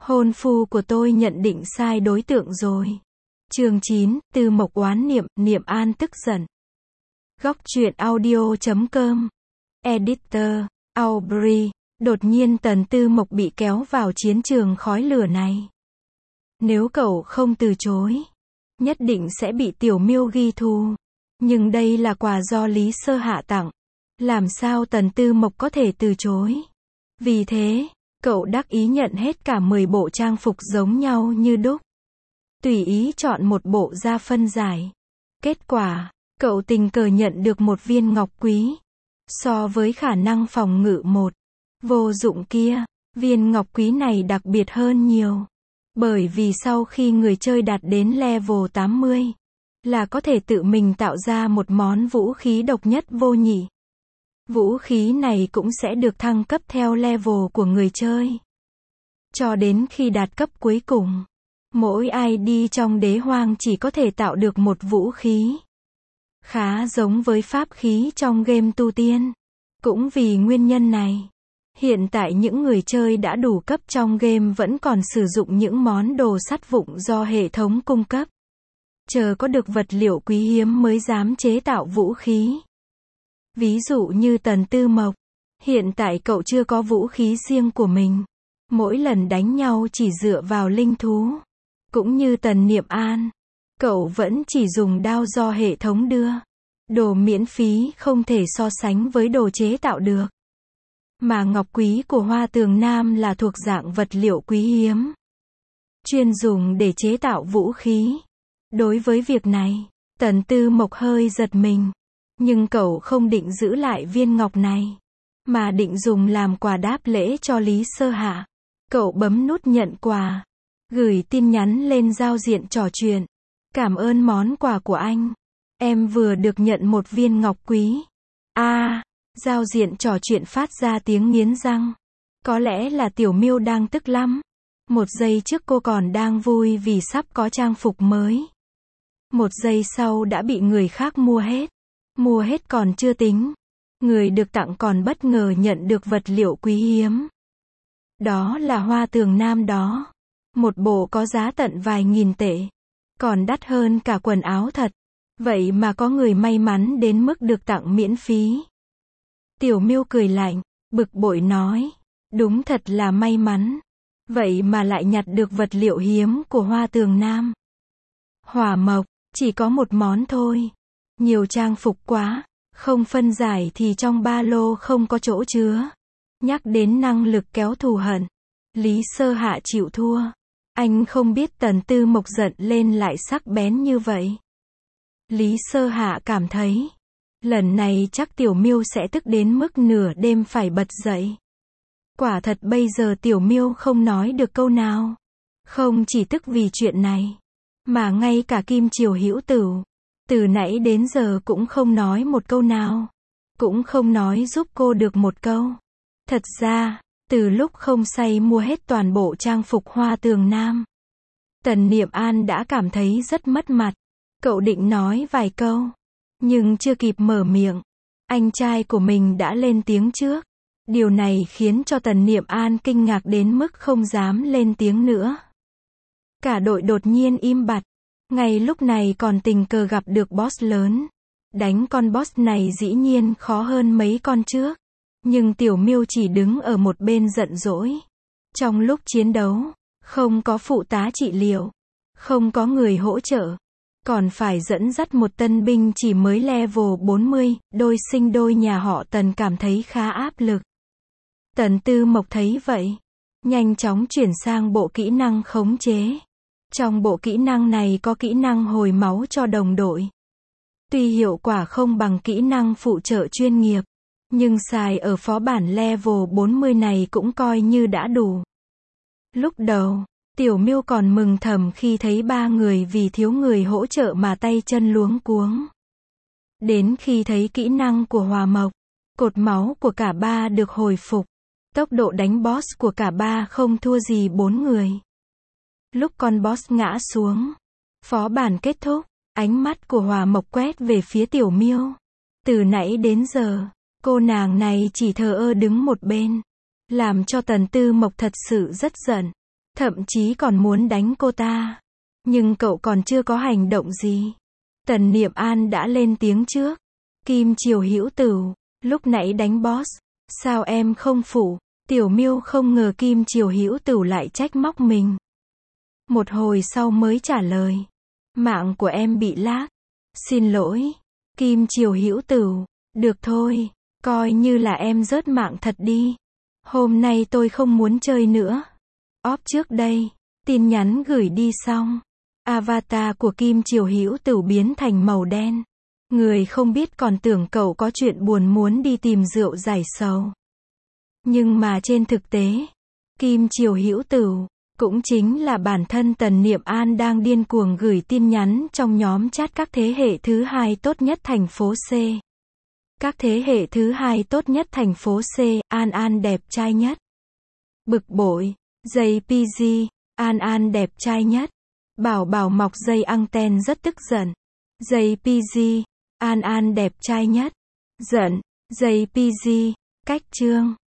Hôn phu của tôi nhận định sai đối tượng rồi. Chương 9, Tư Mộc oán niệm, Niệm An tức giận. Góc truyện audio.com. Editor, Aubrey. Đột nhiên Tần Tư Mộc bị kéo vào chiến trường khói lửa này. Nếu cậu không từ chối, nhất định sẽ bị Tiểu Miêu ghi thù. Nhưng đây là quà do Lý Sơ Hạ tặng. Làm sao Tần Tư Mộc có thể từ chối? Vì thế, cậu đắc ý nhận hết cả 10 bộ trang phục giống nhau như đúc. Tùy ý chọn một bộ ra phân giải. Kết quả, cậu tình cờ nhận được một viên ngọc quý. So với khả năng phòng ngự vô dụng kia, viên ngọc quý này đặc biệt hơn nhiều. Bởi vì sau khi người chơi đạt đến level 80, là có thể tự mình tạo ra một món vũ khí độc nhất vô nhị. Vũ khí này cũng sẽ được thăng cấp theo level của người chơi. Cho đến khi đạt cấp cuối cùng, mỗi ID trong đế hoang chỉ có thể tạo được một vũ khí. Khá giống với pháp khí trong game tu tiên. Cũng vì nguyên nhân này, hiện tại những người chơi đã đủ cấp trong game vẫn còn sử dụng những món đồ sắt vụn do hệ thống cung cấp. Chờ có được vật liệu quý hiếm mới dám chế tạo vũ khí. Ví dụ như Tần Tư Mộc, hiện tại cậu chưa có vũ khí riêng của mình. Mỗi lần đánh nhau chỉ dựa vào linh thú. Cũng như Tần Niệm An, cậu vẫn chỉ dùng đao do hệ thống đưa. Đồ miễn phí không thể so sánh với đồ chế tạo được. Mà ngọc quý của Hoa Tường Nam là thuộc dạng vật liệu quý hiếm, chuyên dùng để chế tạo vũ khí. Đối với việc này, Tần Tư Mộc hơi giật mình. Nhưng cậu không định giữ lại viên ngọc này, mà định dùng làm quà đáp lễ cho Lý Sơ Hạ. Cậu bấm nút nhận quà, gửi tin nhắn lên giao diện trò chuyện. Cảm ơn món quà của anh. Em vừa được nhận một viên ngọc quý. Giao diện trò chuyện phát ra tiếng nghiến răng. Có lẽ là Tiểu Miêu đang tức lắm. Một giây trước cô còn đang vui vì sắp có trang phục mới. Một giây sau đã bị người khác mua hết. Mua hết còn chưa tính. Người được tặng còn bất ngờ nhận được vật liệu quý hiếm. Đó là Hoa Tường Nam đó. Một bộ có giá tận vài nghìn tệ. Còn đắt hơn cả quần áo thật. Vậy mà có người may mắn đến mức được tặng miễn phí. Tiểu Miêu cười lạnh, bực bội nói. Đúng thật là may mắn. Vậy mà lại nhặt được vật liệu hiếm của Hoa Tường Nam. Hỏa mộc, chỉ có một món thôi. Nhiều trang phục quá. Không phân giải thì trong ba lô không có chỗ chứa. Nhắc đến năng lực kéo thù hận, Lý Sơ Hạ chịu thua. Anh không biết Tần Tư Mộc giận lên lại sắc bén như vậy. Lý Sơ Hạ cảm thấy, lần này chắc Tiểu Miêu sẽ tức đến mức nửa đêm phải bật dậy. Quả thật bây giờ Tiểu Miêu không nói được câu nào. Không chỉ tức vì chuyện này, mà ngay cả Kim Triều Hữu Tửu, từ nãy đến giờ cũng không nói một câu nào. Cũng không nói giúp cô được một câu. Thật ra, từ lúc không say mua hết toàn bộ trang phục Hoa Tường Nam, Tần Niệm An đã cảm thấy rất mất mặt. Cậu định nói vài câu, nhưng chưa kịp mở miệng, anh trai của mình đã lên tiếng trước. Điều này khiến cho Tần Niệm An kinh ngạc đến mức không dám lên tiếng nữa. Cả đội đột nhiên im bặt. Ngay lúc này còn tình cờ gặp được boss lớn. Đánh con boss này dĩ nhiên khó hơn mấy con trước. Nhưng Tiểu Miêu chỉ đứng ở một bên giận dỗi. Trong lúc chiến đấu, không có phụ tá trị liệu, không có người hỗ trợ, còn phải dẫn dắt một tân binh chỉ mới level 40, đôi sinh đôi nhà họ Tần cảm thấy khá áp lực. Tần Tư Mộc thấy vậy, nhanh chóng chuyển sang bộ kỹ năng khống chế. Trong bộ kỹ năng này có kỹ năng hồi máu cho đồng đội. Tuy hiệu quả không bằng kỹ năng phụ trợ chuyên nghiệp, nhưng xài ở phó bản level 40 này cũng coi như đã đủ. Lúc đầu, Tiểu Miêu còn mừng thầm khi thấy ba người vì thiếu người hỗ trợ mà tay chân luống cuống. Đến khi thấy kỹ năng của Hỏa Mộc, cột máu của cả ba được hồi phục. Tốc độ đánh boss của cả ba không thua gì 4 người. Lúc con boss ngã xuống, phó bản kết thúc, ánh mắt của Hỏa Mộc quét về phía Tiểu Miêu. Từ nãy đến giờ, cô nàng này chỉ thờ ơ đứng một bên, làm cho Tần Tư Mộc thật sự rất giận. Thậm chí còn muốn đánh cô ta. Nhưng cậu còn chưa có hành động gì. Tần Niệm An đã lên tiếng trước. Kim Triều Hữu Tửu, lúc nãy đánh boss, sao em không phụ? Tiểu Miêu không ngờ Kim Triều Hữu Tửu lại trách móc mình. Một hồi sau mới trả lời. Mạng của em bị lag. Xin lỗi. Kim Triều Hữu Tửu, được thôi, coi như là em rớt mạng thật đi. Hôm nay tôi không muốn chơi nữa. Off trước đây, tin nhắn gửi đi xong. Avatar của Kim Triều Hữu Tửu biến thành màu đen. Người không biết còn tưởng cậu có chuyện buồn muốn đi tìm rượu giải sầu. Nhưng mà trên thực tế, Kim Triều Hữu Tửu, cũng chính là bản thân Tần Niệm An đang điên cuồng gửi tin nhắn trong nhóm chat các thế hệ thứ hai tốt nhất thành phố C. Các thế hệ thứ hai tốt nhất thành phố C, An An đẹp trai nhất. Bực bội, JPG, An An đẹp trai nhất. Bảo Bảo mọc dây anten rất tức giận. JPG, An An đẹp trai nhất. Giận, JPG, cách chương.